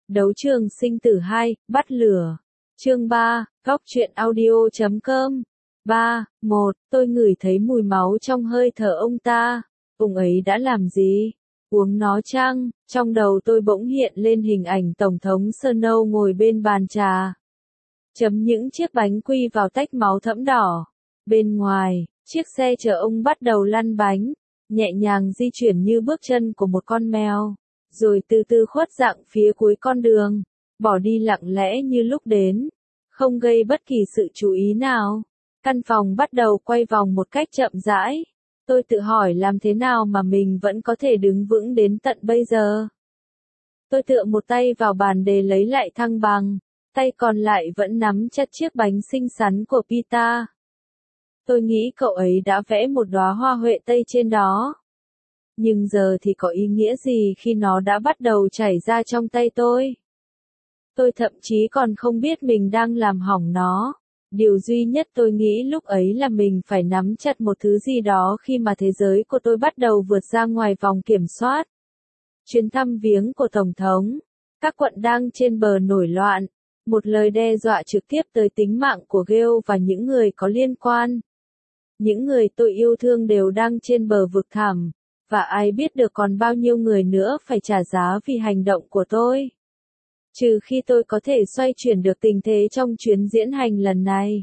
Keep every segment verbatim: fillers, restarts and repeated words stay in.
Đấu trường sinh tử hai, bắt lửa. Chương ba, góc truyện audio chấm com. ba, một, tôi ngửi thấy mùi máu trong hơi thở ông ta. Ông ấy đã làm gì? Uống nó chăng? Trong đầu tôi bỗng hiện lên hình ảnh Tổng thống Snow ngồi bên bàn trà. Chấm những chiếc bánh quy vào tách máu thẫm đỏ. Bên ngoài, chiếc xe chở ông bắt đầu lăn bánh, nhẹ nhàng di chuyển như bước chân của một con mèo, rồi từ từ khuất dạng phía cuối con đường, bỏ đi lặng lẽ như lúc đến, không gây bất kỳ sự chú ý nào. Căn phòng bắt đầu quay vòng một cách chậm rãi. Tôi tự hỏi làm thế nào mà mình vẫn có thể đứng vững đến tận bây giờ. Tôi tựa một tay vào bàn để lấy lại thăng bằng, tay còn lại vẫn nắm chặt chiếc bánh xinh xắn của Pita. Tôi nghĩ cậu ấy đã vẽ một đóa hoa huệ tây trên đó. Nhưng giờ thì có ý nghĩa gì khi nó đã bắt đầu chảy ra trong tay tôi? Tôi thậm chí còn không biết mình đang làm hỏng nó. Điều duy nhất tôi nghĩ lúc ấy là mình phải nắm chặt một thứ gì đó khi mà thế giới của tôi bắt đầu vượt ra ngoài vòng kiểm soát. Chuyến thăm viếng của Tổng thống, các quận đang trên bờ nổi loạn, một lời đe dọa trực tiếp tới tính mạng của Gale và những người có liên quan. Những người tôi yêu thương đều đang trên bờ vực thẳm, và ai biết được còn bao nhiêu người nữa phải trả giá vì hành động của tôi. Trừ khi tôi có thể xoay chuyển được tình thế trong chuyến diễn hành lần này.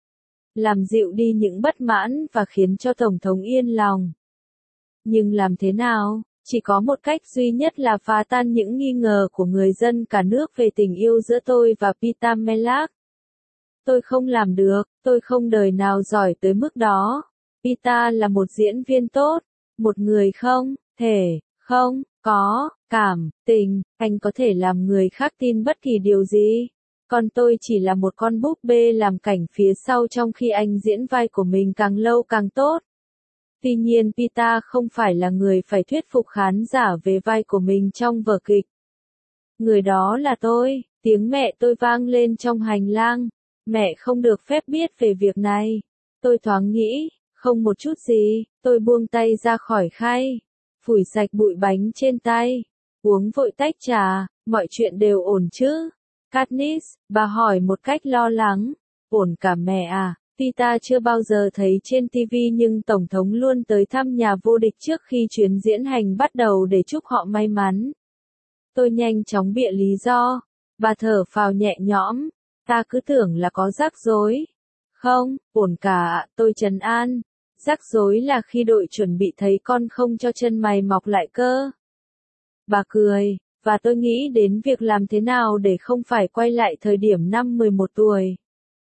Làm dịu đi những bất mãn và khiến cho Tổng thống yên lòng. Nhưng làm thế nào? Chỉ có một cách duy nhất là phá tan những nghi ngờ của người dân cả nước về tình yêu giữa tôi và Pita Mellark. Tôi không làm được, tôi không đời nào giỏi tới mức đó. Pita là một diễn viên tốt, một người không thể, không có cảm tình, anh có thể làm người khác tin bất kỳ điều gì. Còn tôi chỉ là một con búp bê làm cảnh phía sau trong khi anh diễn vai của mình càng lâu càng tốt. Tuy nhiên Pita không phải là người phải thuyết phục khán giả về vai của mình trong vở kịch. Người đó là tôi, tiếng mẹ tôi vang lên trong hành lang. Mẹ không được phép biết về việc này. Tôi thoáng nghĩ, không một chút gì, tôi buông tay ra khỏi khay, phủi sạch bụi bánh trên tay, uống vội tách trà, mọi chuyện đều ổn chứ? Katniss, bà hỏi một cách lo lắng. Ổn cả mẹ à? Pita chưa bao giờ thấy trên ti vi nhưng Tổng thống luôn tới thăm nhà vô địch trước khi chuyến diễn hành bắt đầu để chúc họ may mắn. Tôi nhanh chóng bịa lý do. Bà thở phào nhẹ nhõm. Ta cứ tưởng là có rắc rối. Không, ổn cả, tôi trấn an. Rắc rối là khi đội chuẩn bị thấy con không cho chân mày mọc lại cơ. Bà cười, và tôi nghĩ đến việc làm thế nào để không phải quay lại thời điểm năm mười một tuổi.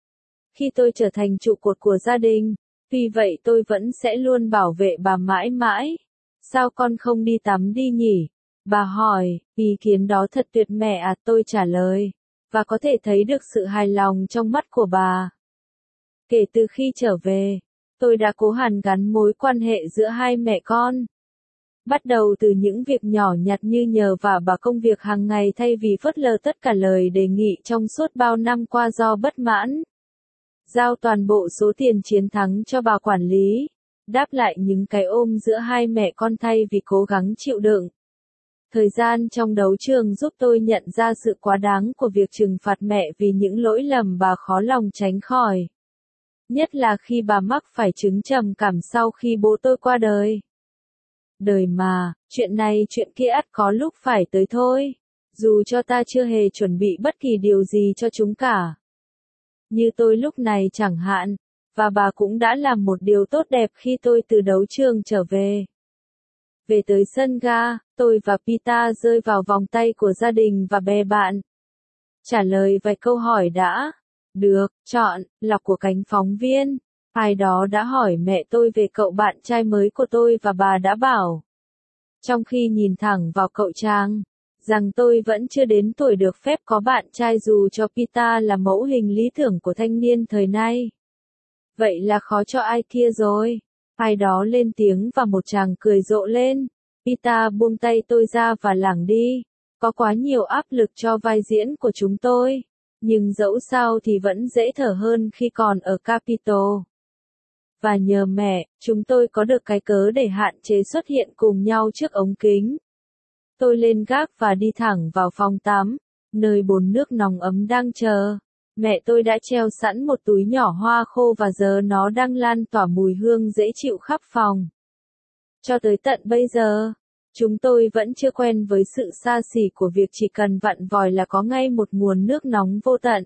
Khi tôi trở thành trụ cột của gia đình, vì vậy tôi vẫn sẽ luôn bảo vệ bà mãi mãi. Sao con không đi tắm đi nhỉ? Bà hỏi, ý kiến đó thật tuyệt mẹ à, tôi trả lời. Và có thể thấy được sự hài lòng trong mắt của bà. Kể từ khi trở về, tôi đã cố hàn gắn mối quan hệ giữa hai mẹ con. Bắt đầu từ những việc nhỏ nhặt như nhờ vả bà công việc hàng ngày thay vì phớt lờ tất cả lời đề nghị trong suốt bao năm qua do bất mãn. Giao toàn bộ số tiền chiến thắng cho bà quản lý, đáp lại những cái ôm giữa hai mẹ con thay vì cố gắng chịu đựng. Thời gian trong đấu trường giúp tôi nhận ra sự quá đáng của việc trừng phạt mẹ vì những lỗi lầm bà khó lòng tránh khỏi. Nhất là khi bà mắc phải chứng trầm cảm sau khi bố tôi qua đời. Đời mà, chuyện này chuyện kia ắt có lúc phải tới thôi. Dù cho ta chưa hề chuẩn bị bất kỳ điều gì cho chúng cả. Như tôi lúc này chẳng hạn, và bà cũng đã làm một điều tốt đẹp khi tôi từ đấu trường trở về. Về tới sân ga, tôi và Pita rơi vào vòng tay của gia đình và bè bạn. Trả lời vài câu hỏi đã. Được, chọn, lọc của cánh phóng viên. Ai đó đã hỏi mẹ tôi về cậu bạn trai mới của tôi và bà đã bảo. Trong khi nhìn thẳng vào cậu chàng, rằng tôi vẫn chưa đến tuổi được phép có bạn trai dù cho Pita là mẫu hình lý tưởng của thanh niên thời nay. Vậy là khó cho ai kia rồi. Ai đó lên tiếng và một chàng cười rộ lên. Pita buông tay tôi ra và lảng đi. Có quá nhiều áp lực cho vai diễn của chúng tôi. Nhưng dẫu sao thì vẫn dễ thở hơn khi còn ở Capitol. Và nhờ mẹ, chúng tôi có được cái cớ để hạn chế xuất hiện cùng nhau trước ống kính. Tôi lên gác và đi thẳng vào phòng tắm. nơi bồn nước nóng ấm đang chờ. Mẹ tôi đã treo sẵn một túi nhỏ hoa khô và giờ nó đang lan tỏa mùi hương dễ chịu khắp phòng. Cho tới tận bây giờ, chúng tôi vẫn chưa quen với sự xa xỉ của việc chỉ cần vặn vòi là có ngay một nguồn nước nóng vô tận.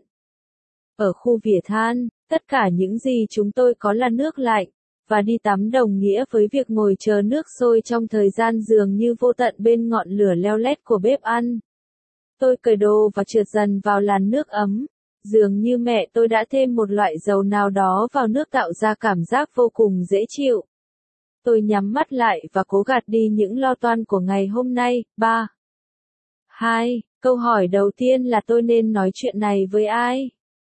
Ở khu vỉa than, tất cả những gì chúng tôi có là nước lạnh, và đi tắm đồng nghĩa với việc ngồi chờ nước sôi trong thời gian dường như vô tận bên ngọn lửa leo lét của bếp ăn. Tôi cởi đồ và trượt dần vào làn nước ấm. Dường như mẹ tôi đã thêm một loại dầu nào đó vào nước tạo ra cảm giác vô cùng dễ chịu. Tôi nhắm mắt lại và cố gạt đi những lo toan của ngày hôm nay. ba. hai. Câu hỏi đầu tiên là tôi nên nói chuyện này với ai?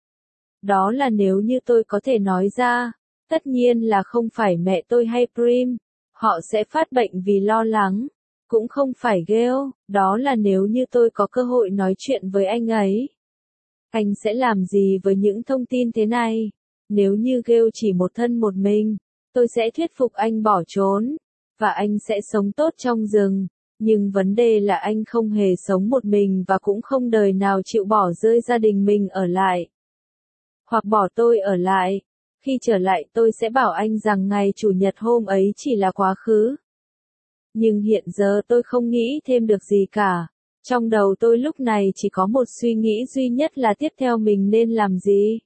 Đó là nếu như tôi có thể nói ra. Tất nhiên là không phải mẹ tôi hay Prim. Họ sẽ phát bệnh vì lo lắng. Cũng không phải Gail. Đó là nếu như tôi có cơ hội nói chuyện với anh ấy. Anh sẽ làm gì với những thông tin thế này? Nếu như Gail chỉ một thân một mình, tôi sẽ thuyết phục anh bỏ trốn, và anh sẽ sống tốt trong rừng. Nhưng vấn đề là anh không hề sống một mình và cũng không đời nào chịu bỏ rơi gia đình mình ở lại. Hoặc bỏ tôi ở lại. Khi trở lại tôi sẽ bảo anh rằng ngày Chủ nhật hôm ấy chỉ là quá khứ. Nhưng hiện giờ tôi không nghĩ thêm được gì cả. Trong đầu tôi lúc này chỉ có một suy nghĩ duy nhất là tiếp theo mình nên làm gì.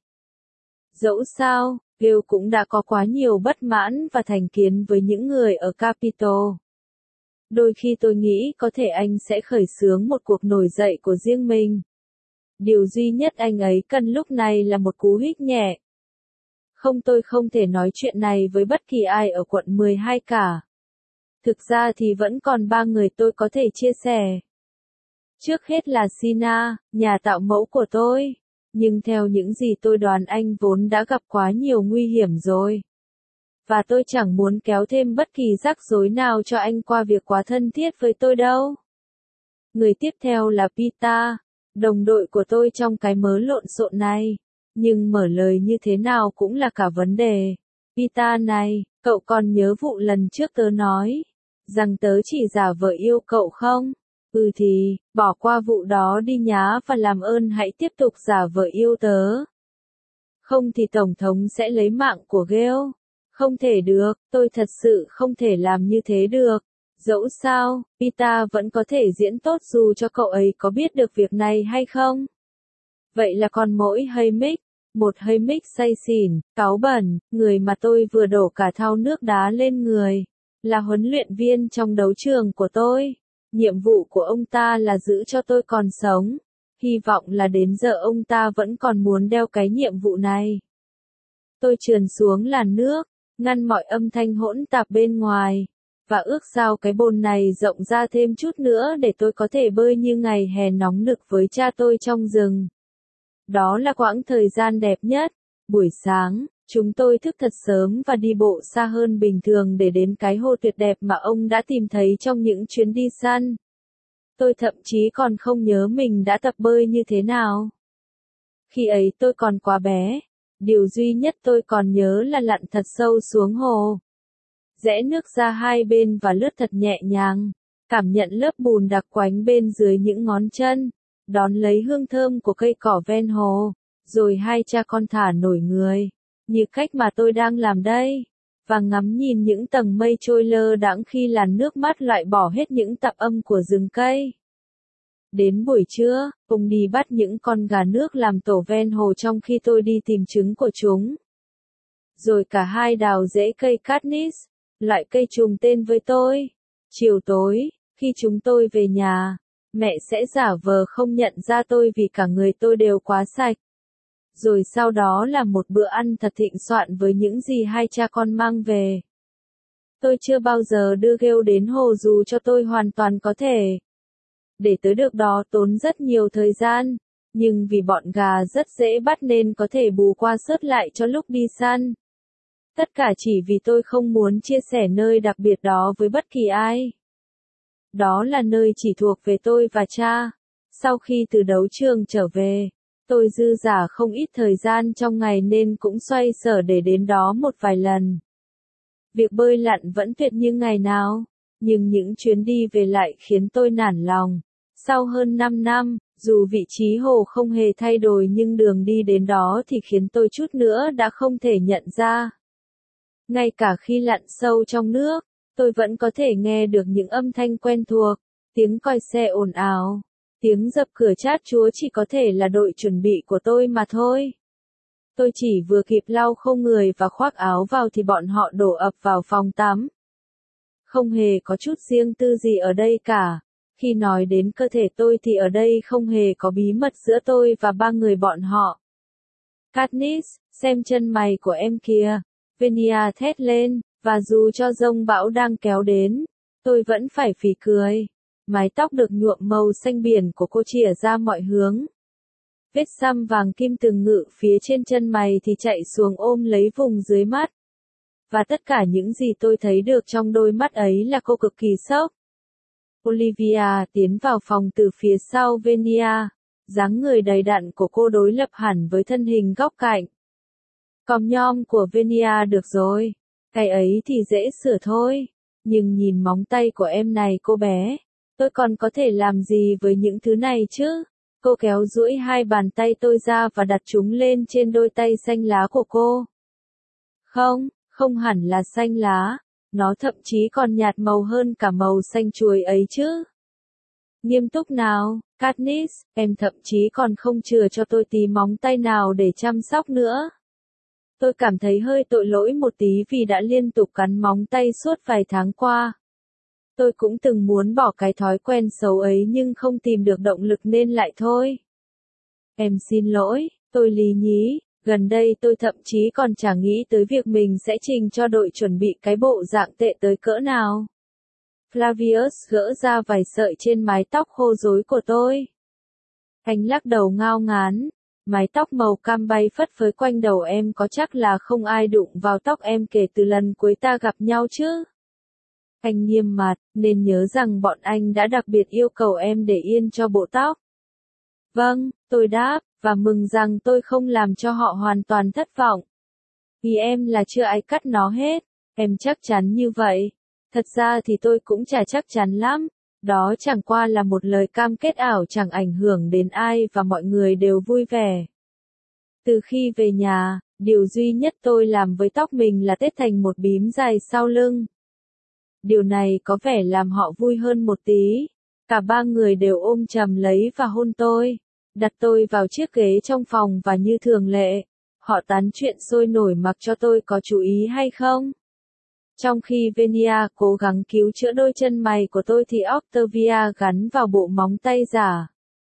Dẫu sao, Gail cũng đã có quá nhiều bất mãn và thành kiến với những người ở Capitol. Đôi khi tôi nghĩ có thể anh sẽ khởi xướng một cuộc nổi dậy của riêng mình. Điều duy nhất anh ấy cần lúc này là một cú hích nhẹ. Không, tôi không thể nói chuyện này với bất kỳ ai ở quận mười hai cả. Thực ra thì vẫn còn ba người tôi có thể chia sẻ. Trước hết là Sina, nhà tạo mẫu của tôi. Nhưng theo những gì tôi đoán anh vốn đã gặp quá nhiều nguy hiểm rồi. Và tôi chẳng muốn kéo thêm bất kỳ rắc rối nào cho anh qua việc quá thân thiết với tôi đâu. Người tiếp theo là Pita, đồng đội của tôi trong cái mớ lộn xộn này. Nhưng mở lời như thế nào cũng là cả vấn đề. Pita này, cậu còn nhớ vụ lần trước tớ nói, rằng tớ chỉ giả vờ yêu cậu không? Ừ thì, bỏ qua vụ đó đi nhá và làm ơn hãy tiếp tục giả vờ yêu tớ. Không thì Tổng thống sẽ lấy mạng của Gail. Không thể được, tôi thật sự không thể làm như thế được. Dẫu sao, Pita vẫn có thể diễn tốt dù cho cậu ấy có biết được việc này hay không. Vậy là còn mỗi Haymick, một Haymick say xỉn, cáu bẩn, người mà tôi vừa đổ cả thau nước đá lên người, là huấn luyện viên trong đấu trường của tôi. Nhiệm vụ của ông ta là giữ cho tôi còn sống. Hy vọng là đến giờ ông ta vẫn còn muốn đeo cái nhiệm vụ này. Tôi trườn xuống làn nước, ngăn mọi âm thanh hỗn tạp bên ngoài, và ước sao cái bồn này rộng ra thêm chút nữa để tôi có thể bơi như ngày hè nóng nực với cha tôi trong rừng. Đó là quãng thời gian đẹp nhất. Buổi sáng, chúng tôi thức thật sớm và đi bộ xa hơn bình thường để đến cái hồ tuyệt đẹp mà ông đã tìm thấy trong những chuyến đi săn. Tôi thậm chí còn không nhớ mình đã tập bơi như thế nào. Khi ấy tôi còn quá bé. Điều duy nhất tôi còn nhớ là lặn thật sâu xuống hồ. Rẽ nước ra hai bên và lướt thật nhẹ nhàng. Cảm nhận lớp bùn đặc quánh bên dưới những ngón chân. Đón lấy hương thơm của cây cỏ ven hồ. Rồi hai cha con thả nổi người. Như cách mà tôi đang làm đây. Và ngắm nhìn những tầng mây trôi lơ đãng khi làn nước mắt loại bỏ hết những tạp âm của rừng cây. Đến buổi trưa, ông đi bắt những con gà nước làm tổ ven hồ trong khi tôi đi tìm trứng của chúng. Rồi cả hai đào rễ cây Katniss, loại cây trùng tên với tôi. Chiều tối, khi chúng tôi về nhà, mẹ sẽ giả vờ không nhận ra tôi vì cả người tôi đều quá sạch. Rồi sau đó là một bữa ăn thật thịnh soạn với những gì hai cha con mang về. Tôi chưa bao giờ đưa Gail đến hồ dù cho tôi hoàn toàn có thể. Để tới được đó tốn rất nhiều thời gian, nhưng vì bọn gà rất dễ bắt nên có thể bù qua sớt lại cho lúc đi săn. Tất cả chỉ vì tôi không muốn chia sẻ nơi đặc biệt đó với bất kỳ ai. Đó là nơi chỉ thuộc về tôi và cha. Sau khi từ đấu trường trở về, tôi dư dả không ít thời gian trong ngày nên cũng xoay sở để đến đó một vài lần. Việc bơi lặn vẫn tuyệt như ngày nào, nhưng những chuyến đi về lại khiến tôi nản lòng. Sau hơn năm năm, dù vị trí hồ không hề thay đổi nhưng đường đi đến đó thì khiến tôi chút nữa đã không thể nhận ra. Ngay cả khi lặn sâu trong nước, tôi vẫn có thể nghe được những âm thanh quen thuộc, tiếng còi xe ồn ào, tiếng dập cửa chát chúa chỉ có thể là đội chuẩn bị của tôi mà thôi. Tôi chỉ vừa kịp lau khô người và khoác áo vào thì bọn họ đổ ập vào phòng tắm. Không hề có chút riêng tư gì ở đây cả. Khi nói đến cơ thể tôi thì ở đây không hề có bí mật giữa tôi và ba người bọn họ. Katniss, xem chân mày của em kìa. Venia thét lên, và dù cho giông bão đang kéo đến, tôi vẫn phải phì cười. Mái tóc được nhuộm màu xanh biển của cô chìa ra mọi hướng. Vết xăm vàng kim từng ngự phía trên chân mày thì chạy xuống ôm lấy vùng dưới mắt. Và tất cả những gì tôi thấy được trong đôi mắt ấy là cô cực kỳ sốc. Olivia tiến vào phòng từ phía sau Venia, dáng người đầy đặn của cô đối lập hẳn với thân hình góc cạnh. Còm nhom của Venia được rồi, cái ấy thì dễ sửa thôi, nhưng nhìn móng tay của em này cô bé, tôi còn có thể làm gì với những thứ này chứ? Cô kéo duỗi hai bàn tay tôi ra và đặt chúng lên trên đôi tay xanh lá của cô. Không, không hẳn là xanh lá, nó thậm chí còn nhạt màu hơn cả màu xanh chuối ấy chứ. Nghiêm túc nào, Katniss, em thậm chí còn không chừa cho tôi tí móng tay nào để chăm sóc nữa. Tôi cảm thấy hơi tội lỗi một tí vì đã liên tục cắn móng tay suốt vài tháng qua. Tôi cũng từng muốn bỏ cái thói quen xấu ấy nhưng không tìm được động lực nên lại thôi. Em xin lỗi, tôi lý nhí, gần đây tôi thậm chí còn chẳng nghĩ tới việc mình sẽ trình cho đội chuẩn bị cái bộ dạng tệ tới cỡ nào. Flavius gỡ ra vài sợi trên mái tóc khô rối của tôi. Anh lắc đầu ngao ngán, mái tóc màu cam bay phất phới quanh đầu em, có chắc là không ai đụng vào tóc em kể từ lần cuối ta gặp nhau chứ? Anh nghiêm mặt, nên nhớ rằng bọn anh đã đặc biệt yêu cầu em để yên cho bộ tóc. Vâng, tôi đáp, và mừng rằng tôi không làm cho họ hoàn toàn thất vọng. Vì em là chưa ai cắt nó hết, em chắc chắn như vậy. Thật ra thì tôi cũng chả chắc chắn lắm, đó chẳng qua là một lời cam kết ảo chẳng ảnh hưởng đến ai và mọi người đều vui vẻ. Từ khi về nhà, điều duy nhất tôi làm với tóc mình là tết thành một bím dài sau lưng. Điều này có vẻ làm họ vui hơn một tí. Cả ba người đều ôm chầm lấy và hôn tôi, đặt tôi vào chiếc ghế trong phòng và như thường lệ, họ tán chuyện sôi nổi mặc cho tôi có chú ý hay không. Trong khi Venia cố gắng cứu chữa đôi chân mày của tôi thì Octavia gắn vào bộ móng tay giả.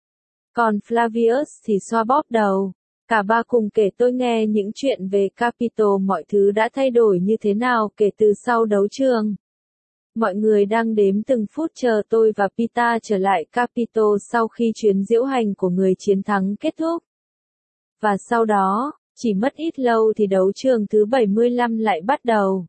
Còn Flavius thì xoa bóp đầu. Cả ba cùng kể tôi nghe những chuyện về Capitol, mọi thứ đã thay đổi như thế nào kể từ sau đấu trường. Mọi người đang đếm từng phút chờ tôi và Peeta trở lại Capitol sau khi chuyến diễu hành của người chiến thắng kết thúc. Và sau đó, chỉ mất ít lâu thì đấu trường thứ bảy mươi lăm lại bắt đầu.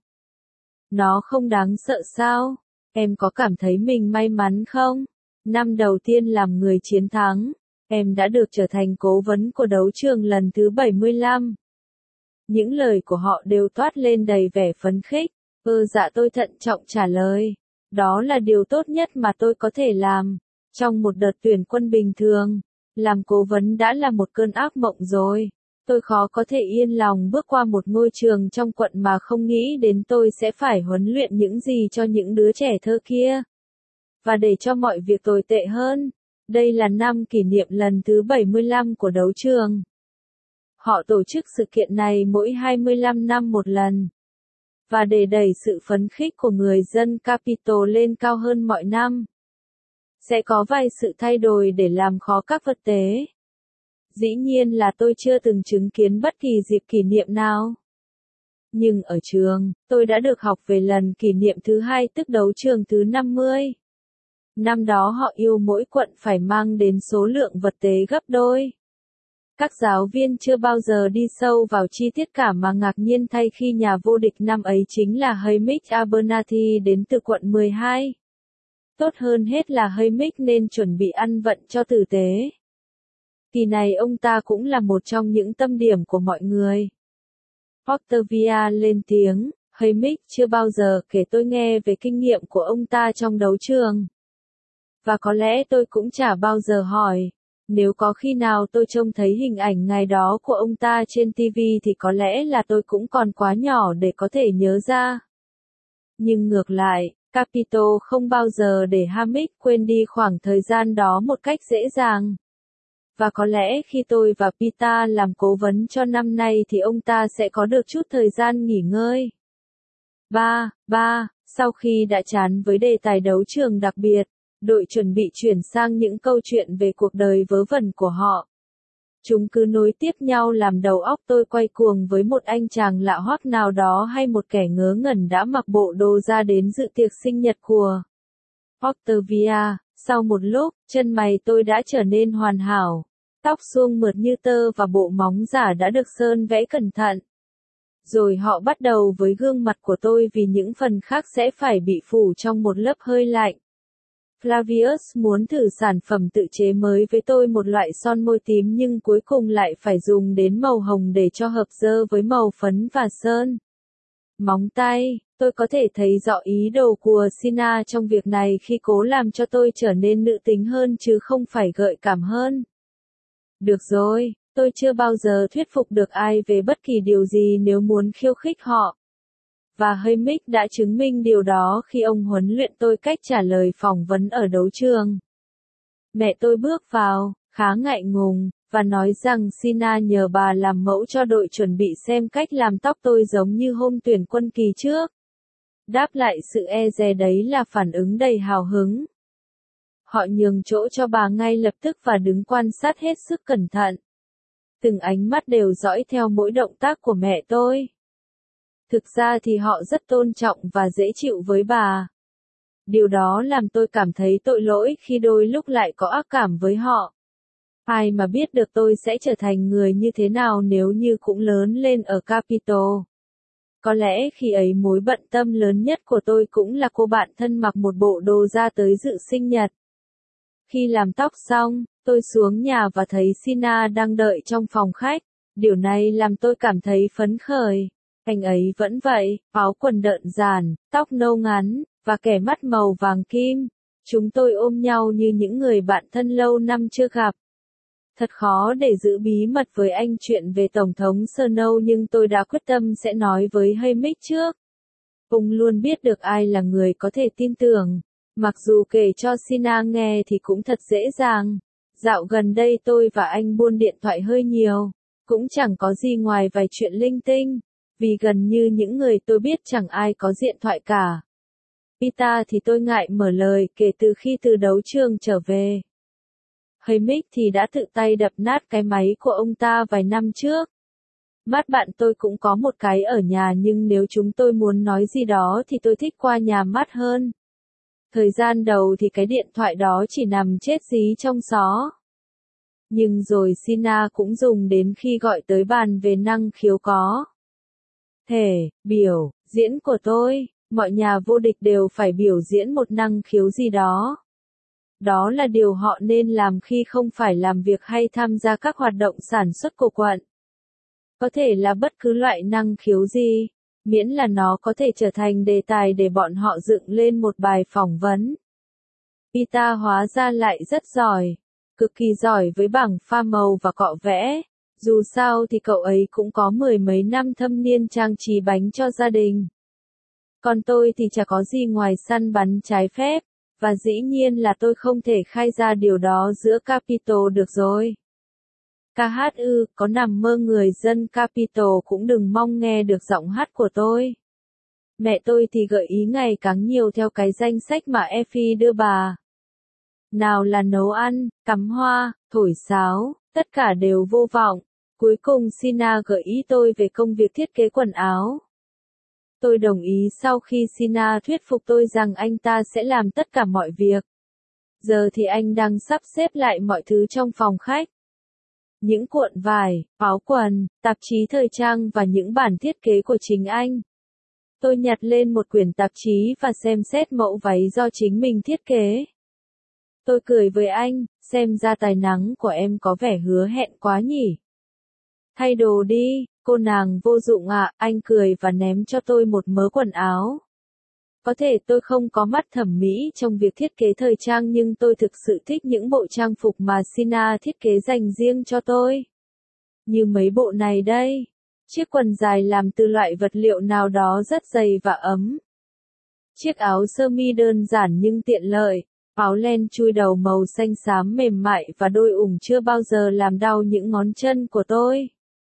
Nó không đáng sợ sao? Em có cảm thấy mình may mắn không? Năm đầu tiên làm người chiến thắng, em đã được trở thành cố vấn của đấu trường lần thứ bảy mươi lăm. Những lời của họ đều toát lên đầy vẻ phấn khích. Ừ dạ, tôi thận trọng trả lời. Đó là điều tốt nhất mà tôi có thể làm. Trong một đợt tuyển quân bình thường, làm cố vấn đã là một cơn ác mộng rồi. Tôi khó có thể yên lòng bước qua một ngôi trường trong quận mà không nghĩ đến tôi sẽ phải huấn luyện những gì cho những đứa trẻ thơ kia. Và để cho mọi việc tồi tệ hơn, đây là năm kỷ niệm lần thứ bảy mươi lăm của đấu trường. Họ tổ chức sự kiện này mỗi hai mươi lăm năm một lần. Và để đẩy sự phấn khích của người dân Capitol lên cao hơn mọi năm, sẽ có vài sự thay đổi để làm khó các vật tế. Dĩ nhiên là tôi chưa từng chứng kiến bất kỳ dịp kỷ niệm nào. Nhưng ở trường, tôi đã được học về lần kỷ niệm thứ hai, tức đấu trường thứ năm mươi. Năm đó họ yêu mỗi quận phải mang đến số lượng vật tế gấp đôi. Các giáo viên chưa bao giờ đi sâu vào chi tiết cả mà ngạc nhiên thay khi nhà vô địch năm ấy chính là Hamish Abernathy đến từ quận mười hai. Tốt hơn hết là Hamish nên chuẩn bị ăn vận cho tử tế. Kỳ này ông ta cũng là một trong những tâm điểm của mọi người. Octavia lên tiếng, Hamish chưa bao giờ kể tôi nghe về kinh nghiệm của ông ta trong đấu trường. Và có lẽ tôi cũng chả bao giờ hỏi. Nếu có khi nào tôi trông thấy hình ảnh ngày đó của ông ta trên ti vi thì có lẽ là tôi cũng còn quá nhỏ để có thể nhớ ra. Nhưng ngược lại, Capito không bao giờ để Hamid quên đi khoảng thời gian đó một cách dễ dàng. Và có lẽ khi tôi và Pita làm cố vấn cho năm nay thì ông ta sẽ có được chút thời gian nghỉ ngơi. ba. ba. Sau khi đã chán với đề tài đấu trường đặc biệt, đội chuẩn bị chuyển sang những câu chuyện về cuộc đời vớ vẩn của họ. Chúng cứ nối tiếp nhau làm đầu óc tôi quay cuồng với một anh chàng lạ hoắc nào đó hay một kẻ ngớ ngẩn đã mặc bộ đồ ra đến dự tiệc sinh nhật của Octavia. Sau một lúc, chân mày tôi đã trở nên hoàn hảo. Tóc suông mượt như tơ và bộ móng giả đã được sơn vẽ cẩn thận. Rồi họ bắt đầu với gương mặt của tôi vì những phần khác sẽ phải bị phủ trong một lớp hơi lạnh. Flavius muốn thử sản phẩm tự chế mới với tôi, một loại son môi tím nhưng cuối cùng lại phải dùng đến màu hồng để cho hợp dơ với màu phấn và sơn. Móng tay, tôi có thể thấy rõ ý đồ của Sina trong việc này khi cố làm cho tôi trở nên nữ tính hơn chứ không phải gợi cảm hơn. Được rồi, tôi chưa bao giờ thuyết phục được ai về bất kỳ điều gì nếu muốn khiêu khích họ. Và Haymitch đã chứng minh điều đó khi ông huấn luyện tôi cách trả lời phỏng vấn ở đấu trường. Mẹ tôi bước vào, khá ngại ngùng, và nói rằng Sina nhờ bà làm mẫu cho đội chuẩn bị xem cách làm tóc tôi giống như hôm tuyển quân kỳ trước. Đáp lại sự e dè đấy là phản ứng đầy hào hứng. Họ nhường chỗ cho bà ngay lập tức và đứng quan sát hết sức cẩn thận. Từng ánh mắt đều dõi theo mỗi động tác của mẹ tôi. Thực ra thì họ rất tôn trọng và dễ chịu với bà. Điều đó làm tôi cảm thấy tội lỗi khi đôi lúc lại có ác cảm với họ. Ai mà biết được tôi sẽ trở thành người như thế nào nếu như cũng lớn lên ở Capitol. Có lẽ khi ấy mối bận tâm lớn nhất của tôi cũng là cô bạn thân mặc một bộ đồ ra tới dự sinh nhật. Khi làm tóc xong, tôi xuống nhà và thấy Sina đang đợi trong phòng khách. Điều này làm tôi cảm thấy phấn khởi. Anh ấy vẫn vậy, áo quần đợn dàn, tóc nâu ngắn, và kẻ mắt màu vàng kim. Chúng tôi ôm nhau như những người bạn thân lâu năm chưa gặp. Thật khó để giữ bí mật với anh chuyện về Tổng thống Snow, nhưng tôi đã quyết tâm sẽ nói với Haymitch trước. Ông luôn biết được ai là người có thể tin tưởng. Mặc dù kể cho Sina nghe thì cũng thật dễ dàng. Dạo gần đây tôi và anh buôn điện thoại hơi nhiều. Cũng chẳng có gì ngoài vài chuyện linh tinh. Vì gần như những người tôi biết chẳng ai có điện thoại cả. Pita thì tôi ngại mở lời kể từ khi từ đấu trường trở về. Haymitch thì đã tự tay đập nát cái máy của ông ta vài năm trước. Mắt bạn tôi cũng có một cái ở nhà, nhưng nếu chúng tôi muốn nói gì đó thì tôi thích qua nhà mắt hơn. Thời gian đầu thì cái điện thoại đó chỉ nằm chết dí trong xó. Nhưng rồi Sina cũng dùng đến khi gọi tới bàn về năng khiếu có thể biểu diễn của tôi. Mọi nhà vô địch đều phải biểu diễn một năng khiếu gì đó. Đó là điều họ nên làm khi không phải làm việc hay tham gia các hoạt động sản xuất của quận. Có thể là bất cứ loại năng khiếu gì, miễn là nó có thể trở thành đề tài để bọn họ dựng lên một bài phỏng vấn. Pita hóa ra lại rất giỏi, cực kỳ giỏi với bảng pha màu và cọ vẽ. Dù sao thì cậu ấy cũng có mười mấy năm thâm niên trang trí bánh cho gia đình. Còn tôi thì chả có gì ngoài săn bắn trái phép, và dĩ nhiên là tôi không thể khai ra điều đó giữa Capitol được rồi. ca hát ư, có nằm mơ người dân Capitol cũng đừng mong nghe được giọng hát của tôi. Mẹ tôi thì gợi ý ngày càng nhiều theo cái danh sách mà Effie đưa bà. Nào là nấu ăn, cắm hoa, thổi sáo, tất cả đều vô vọng. Cuối cùng Sina gợi ý tôi về công việc thiết kế quần áo. Tôi đồng ý sau khi Sina thuyết phục tôi rằng anh ta sẽ làm tất cả mọi việc. Giờ thì anh đang sắp xếp lại mọi thứ trong phòng khách. Những cuộn vải, áo quần, tạp chí thời trang và những bản thiết kế của chính anh. Tôi nhặt lên một quyển tạp chí và xem xét mẫu váy do chính mình thiết kế. Tôi cười với anh, xem ra tài năng của em có vẻ hứa hẹn quá nhỉ. Thay đồ đi, cô nàng vô dụng ạ, à, anh cười và ném cho tôi một mớ quần áo. Có thể tôi không có mắt thẩm mỹ trong việc thiết kế thời trang nhưng tôi thực sự thích những bộ trang phục mà Sina thiết kế dành riêng cho tôi. Như mấy bộ này đây. Chiếc quần dài làm từ loại vật liệu nào đó rất dày và ấm. Chiếc áo sơ mi đơn giản nhưng tiện lợi. Áo len chui đầu màu xanh xám mềm mại và đôi ủng chưa bao giờ làm đau những ngón chân của tôi.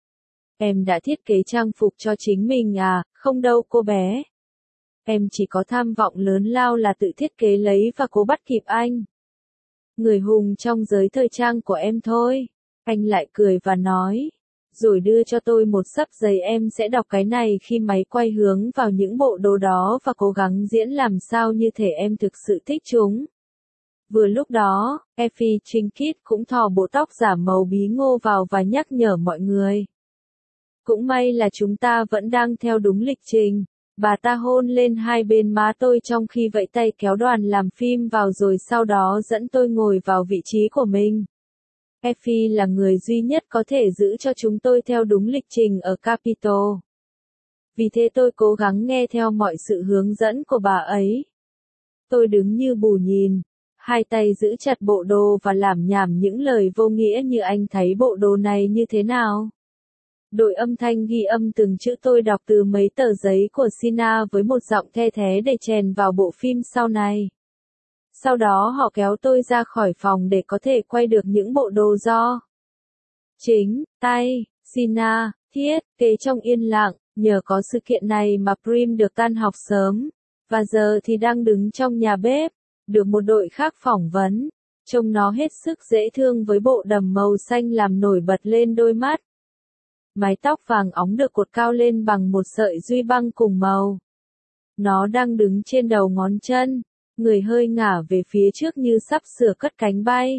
Em đã thiết kế trang phục cho chính mình à? Không đâu cô bé. Em chỉ có tham vọng lớn lao là tự thiết kế lấy và cố bắt kịp anh. Người hùng trong giới thời trang của em thôi. Anh lại cười và nói. Rồi đưa cho tôi một xấp giấy, em sẽ đọc cái này khi máy quay hướng vào những bộ đồ đó và cố gắng diễn làm sao như thể em thực sự thích chúng. Vừa lúc đó, Effie Trinket cũng thò bộ tóc giả màu bí ngô vào và nhắc nhở mọi người. Cũng may là chúng ta vẫn đang theo đúng lịch trình. Bà ta hôn lên hai bên má tôi trong khi vẫy tay kéo đoàn làm phim vào rồi sau đó dẫn tôi ngồi vào vị trí của mình. Effie là người duy nhất có thể giữ cho chúng tôi theo đúng lịch trình ở Capitol. Vì thế tôi cố gắng nghe theo mọi sự hướng dẫn của bà ấy. Tôi đứng như bù nhìn, hai tay giữ chặt bộ đồ và lảm nhảm những lời vô nghĩa như anh thấy bộ đồ này như thế nào. Đội âm thanh ghi âm từng chữ tôi đọc từ mấy tờ giấy của Sina với một giọng the thé để chèn vào bộ phim sau này. Sau đó họ kéo tôi ra khỏi phòng để có thể quay được những bộ đồ do chính tay Sina thiết kế trong yên lặng. Nhờ có sự kiện này mà Prim được tan học sớm, và giờ thì đang đứng trong nhà bếp, được một đội khác phỏng vấn. Trông nó hết sức dễ thương với bộ đầm màu xanh làm nổi bật lên đôi mắt. Mái tóc vàng óng được cột cao lên bằng một sợi duy băng cùng màu. Nó đang đứng trên đầu ngón chân, người hơi ngả về phía trước như sắp sửa cất cánh bay.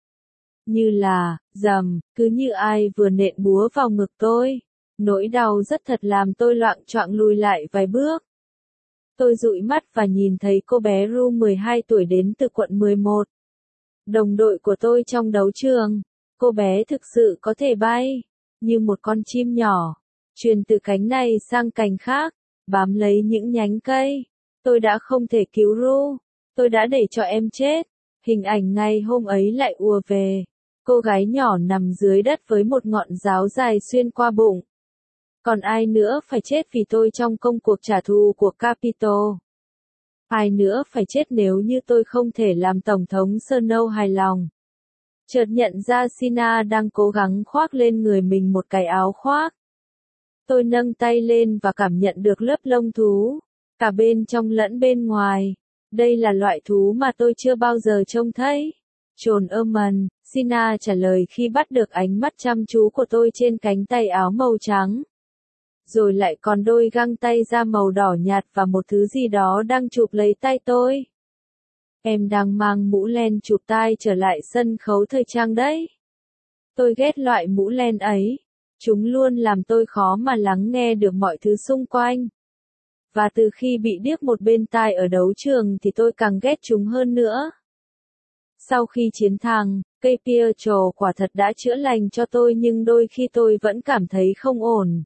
Như là, rầm, cứ như ai vừa nện búa vào ngực tôi. Nỗi đau rất thật làm tôi loạng choạng lùi lại vài bước. Tôi dụi mắt và nhìn thấy cô bé Ru mười hai tuổi đến từ quận mười một. Đồng đội của tôi trong đấu trường. Cô bé thực sự có thể bay, như một con chim nhỏ, truyền từ cánh này sang cành khác, bám lấy những nhánh cây. Tôi đã không thể cứu Ru. Tôi đã để cho em chết. Hình ảnh ngày hôm ấy lại ùa về. Cô gái nhỏ nằm dưới đất với một ngọn giáo dài xuyên qua bụng. Còn ai nữa phải chết vì tôi trong công cuộc trả thù của Capitol? Ai nữa phải chết nếu như tôi không thể làm Tổng thống Snow hài lòng? Chợt nhận ra Sina đang cố gắng khoác lên người mình một cái áo khoác. Tôi nâng tay lên và cảm nhận được lớp lông thú, cả bên trong lẫn bên ngoài. Đây là loại thú mà tôi chưa bao giờ trông thấy. Trồn Erman, Sina trả lời khi bắt được ánh mắt chăm chú của tôi trên cánh tay áo màu trắng. Rồi lại còn đôi găng tay da màu đỏ nhạt và một thứ gì đó đang chụp lấy tay tôi. Em đang mang mũ len chụp tai trở lại sân khấu thời trang đấy. Tôi ghét loại mũ len ấy. Chúng luôn làm tôi khó mà lắng nghe được mọi thứ xung quanh. Và từ khi bị điếc một bên tai ở đấu trường thì tôi càng ghét chúng hơn nữa. Sau khi chiến thắng, cây Pietro quả thật đã chữa lành cho tôi nhưng đôi khi tôi vẫn cảm thấy không ổn.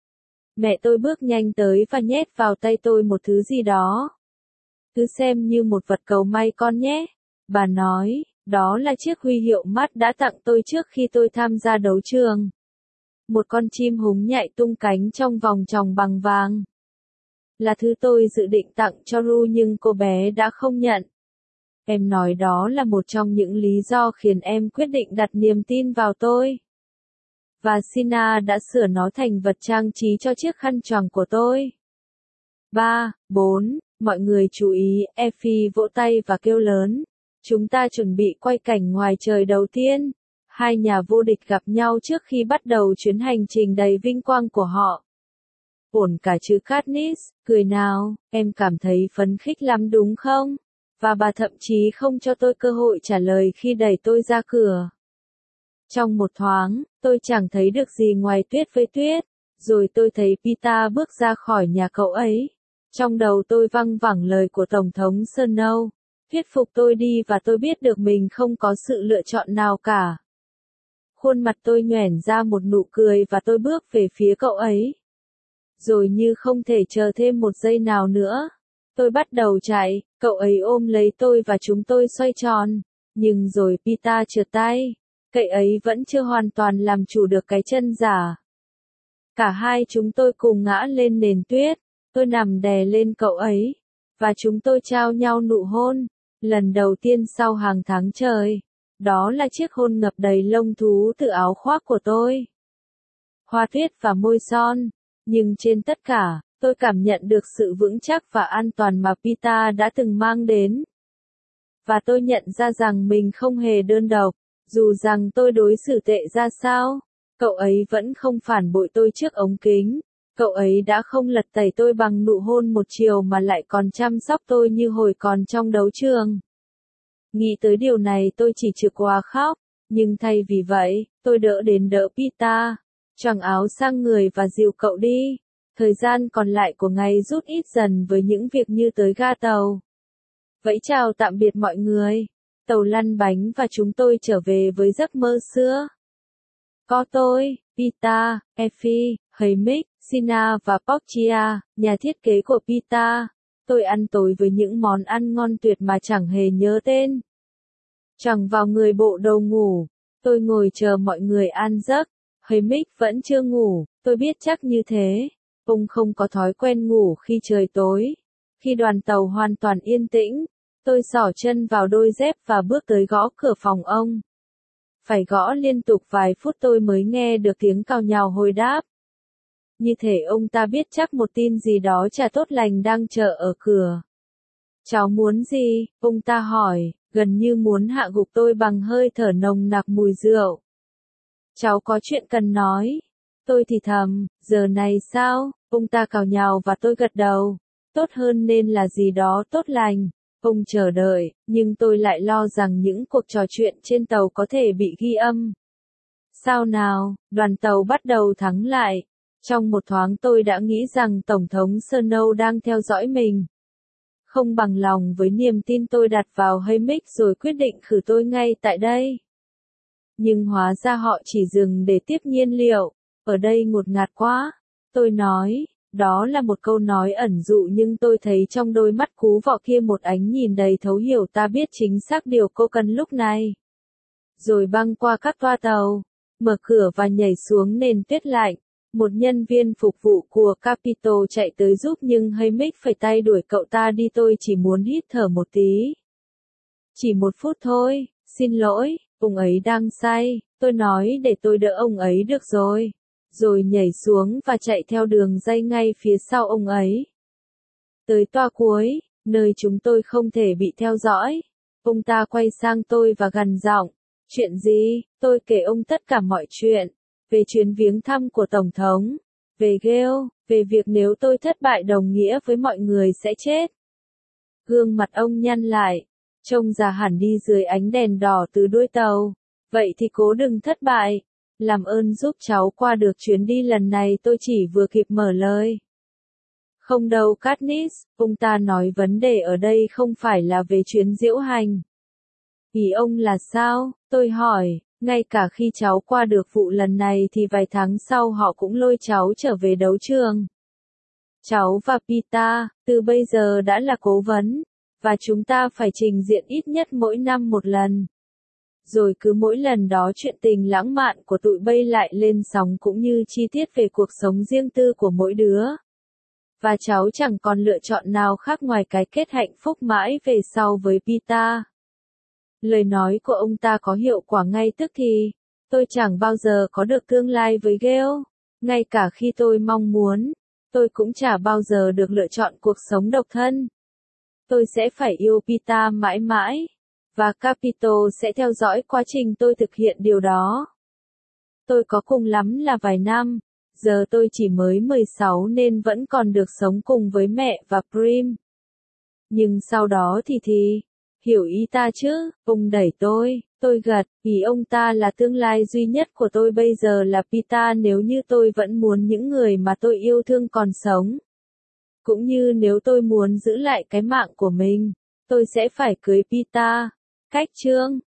Mẹ tôi bước nhanh tới và nhét vào tay tôi một thứ gì đó. Cứ xem như một vật cầu may con nhé. Bà nói, đó là chiếc huy hiệu mắt đã tặng tôi trước khi tôi tham gia đấu trường. Một con chim húng nhạy tung cánh trong vòng tròn bằng vàng. Là thứ tôi dự định tặng cho Ru nhưng cô bé đã không nhận. Em nói đó là một trong những lý do khiến em quyết định đặt niềm tin vào tôi. Và Sina đã sửa nó thành vật trang trí cho chiếc khăn choàng của tôi. ba, bốn, mọi người chú ý, Effie vỗ tay và kêu lớn. Chúng ta chuẩn bị quay cảnh ngoài trời đầu tiên. Hai nhà vô địch gặp nhau trước khi bắt đầu chuyến hành trình đầy vinh quang của họ. Ổn cả chứ Katniss, cười nào, em cảm thấy phấn khích lắm đúng không? Và bà thậm chí không cho tôi cơ hội trả lời khi đẩy tôi ra cửa. Trong một thoáng, tôi chẳng thấy được gì ngoài tuyết với tuyết. Rồi tôi thấy Peeta bước ra khỏi nhà cậu ấy. Trong đầu tôi văng vẳng lời của Tổng thống Snow. Thuyết phục tôi đi và tôi biết được mình không có sự lựa chọn nào cả. Khuôn mặt tôi nhoẻn ra một nụ cười và tôi bước về phía cậu ấy. Rồi như không thể chờ thêm một giây nào nữa, Tôi bắt đầu chạy, cậu ấy ôm lấy tôi và chúng tôi xoay tròn. Nhưng rồi Peter trượt tay. Cậu ấy vẫn chưa hoàn toàn làm chủ được cái chân giả. Cả hai chúng tôi cùng ngã lên nền tuyết. Tôi nằm đè lên cậu ấy. Và chúng tôi trao nhau nụ hôn. Lần đầu tiên sau hàng tháng trời. Đó là chiếc hôn ngập đầy lông thú từ áo khoác của tôi. Hoa tuyết và môi son. Nhưng trên tất cả, tôi cảm nhận được sự vững chắc và an toàn mà Peter đã từng mang đến. Và tôi nhận ra rằng mình không hề đơn độc. Dù rằng tôi đối xử tệ ra sao, cậu ấy vẫn không phản bội tôi trước ống kính. Cậu ấy đã không lật tẩy tôi bằng nụ hôn một chiều mà lại còn chăm sóc tôi như hồi còn trong đấu trường. Nghĩ tới điều này tôi chỉ trực qua khóc, nhưng thay vì vậy, tôi đỡ đến đỡ Peter, choàng áo sang người và dìu cậu đi. Thời gian còn lại của ngày rút ít dần với những việc như tới ga tàu. Vẫy chào tạm biệt mọi người. Tàu lăn bánh và chúng tôi trở về với giấc mơ xưa. Có tôi, Peter, Effie, Hamish, Sina và Portia, nhà thiết kế của Peter. Tôi ăn tối với những món ăn ngon tuyệt mà chẳng hề nhớ tên. Chẳng vào người bộ đồ ngủ. Tôi ngồi chờ mọi người an giấc. Hamish vẫn chưa ngủ, tôi biết chắc như thế. Ông không có thói quen ngủ khi trời tối. Khi đoàn tàu hoàn toàn yên tĩnh, tôi xỏ chân vào đôi dép và bước tới gõ cửa phòng ông. Phải gõ liên tục vài phút tôi mới nghe được tiếng cào nhào hồi đáp. Như thể ông ta biết chắc một tin gì đó chả tốt lành đang chờ ở cửa. Cháu muốn gì? Ông ta hỏi, gần như muốn hạ gục tôi bằng hơi thở nồng nặc mùi rượu. Cháu có chuyện cần nói. Tôi thì thầm, giờ này sao? Ông ta cào nhào và tôi gật đầu. Tốt hơn nên là gì đó tốt lành. Ông chờ đợi, nhưng tôi lại lo rằng những cuộc trò chuyện trên tàu có thể bị ghi âm. Sao nào, đoàn tàu bắt đầu thắng lại. Trong một thoáng tôi đã nghĩ rằng Tổng thống Snow đang theo dõi mình. Không bằng lòng với niềm tin tôi đặt vào Hamish rồi quyết định khử tôi ngay tại đây. Nhưng hóa ra họ chỉ dừng để tiếp nhiên liệu. Ở đây ngột ngạt quá. Tôi nói, đó là một câu nói ẩn dụ nhưng tôi thấy trong đôi mắt cú vọ kia một ánh nhìn đầy thấu hiểu ta biết chính xác điều cô cần lúc này. Rồi băng qua các toa tàu, mở cửa và nhảy xuống nền tuyết lạnh. Một nhân viên phục vụ của Capitol chạy tới giúp nhưng Hamish phải tay đuổi cậu ta đi tôi chỉ muốn hít thở một tí. Chỉ một phút thôi, xin lỗi, ông ấy đang say, tôi nói để tôi đỡ ông ấy được rồi. Rồi nhảy xuống và chạy theo đường dây ngay phía sau ông ấy. Tới toa cuối, nơi chúng tôi không thể bị theo dõi. Ông ta quay sang tôi và gằn giọng. Chuyện gì? Tôi kể ông tất cả mọi chuyện. Về chuyến viếng thăm của Tổng thống. Về Gale, về việc nếu tôi thất bại đồng nghĩa với mọi người sẽ chết. Gương mặt ông nhăn lại. Trông già hẳn đi dưới ánh đèn đỏ từ đuôi tàu. Vậy thì cố đừng thất bại. Làm ơn giúp cháu qua được chuyến đi lần này tôi chỉ vừa kịp mở lời. Không đâu Katniss, ông ta nói vấn đề ở đây không phải là về chuyến diễu hành. Ý ông là sao? Tôi hỏi, ngay cả khi cháu qua được vụ lần này thì vài tháng sau họ cũng lôi cháu trở về đấu trường. Cháu và Peter, từ bây giờ đã là cố vấn, và chúng ta phải trình diện ít nhất mỗi năm một lần. Rồi cứ mỗi lần đó chuyện tình lãng mạn của tụi bay lại lên sóng cũng như chi tiết về cuộc sống riêng tư của mỗi đứa. Và cháu chẳng còn lựa chọn nào khác ngoài cái kết hạnh phúc mãi về sau với Peter. Lời nói của ông ta có hiệu quả ngay tức thì. Tôi chẳng bao giờ có được tương lai với Gale. Ngay cả khi tôi mong muốn, tôi cũng chả bao giờ được lựa chọn cuộc sống độc thân. Tôi sẽ phải yêu Peter mãi mãi. Và Capitol sẽ theo dõi quá trình tôi thực hiện điều đó. Tôi có cùng lắm là vài năm, giờ tôi chỉ mới mười sáu nên vẫn còn được sống cùng với mẹ và Prim. Nhưng sau đó thì thì, hiểu ý ta chứ, ông đẩy tôi, tôi gật, ý ông ta là tương lai duy nhất của tôi bây giờ là Peter nếu như tôi vẫn muốn những người mà tôi yêu thương còn sống. Cũng như nếu tôi muốn giữ lại cái mạng của mình, tôi sẽ phải cưới Peter. Cách chương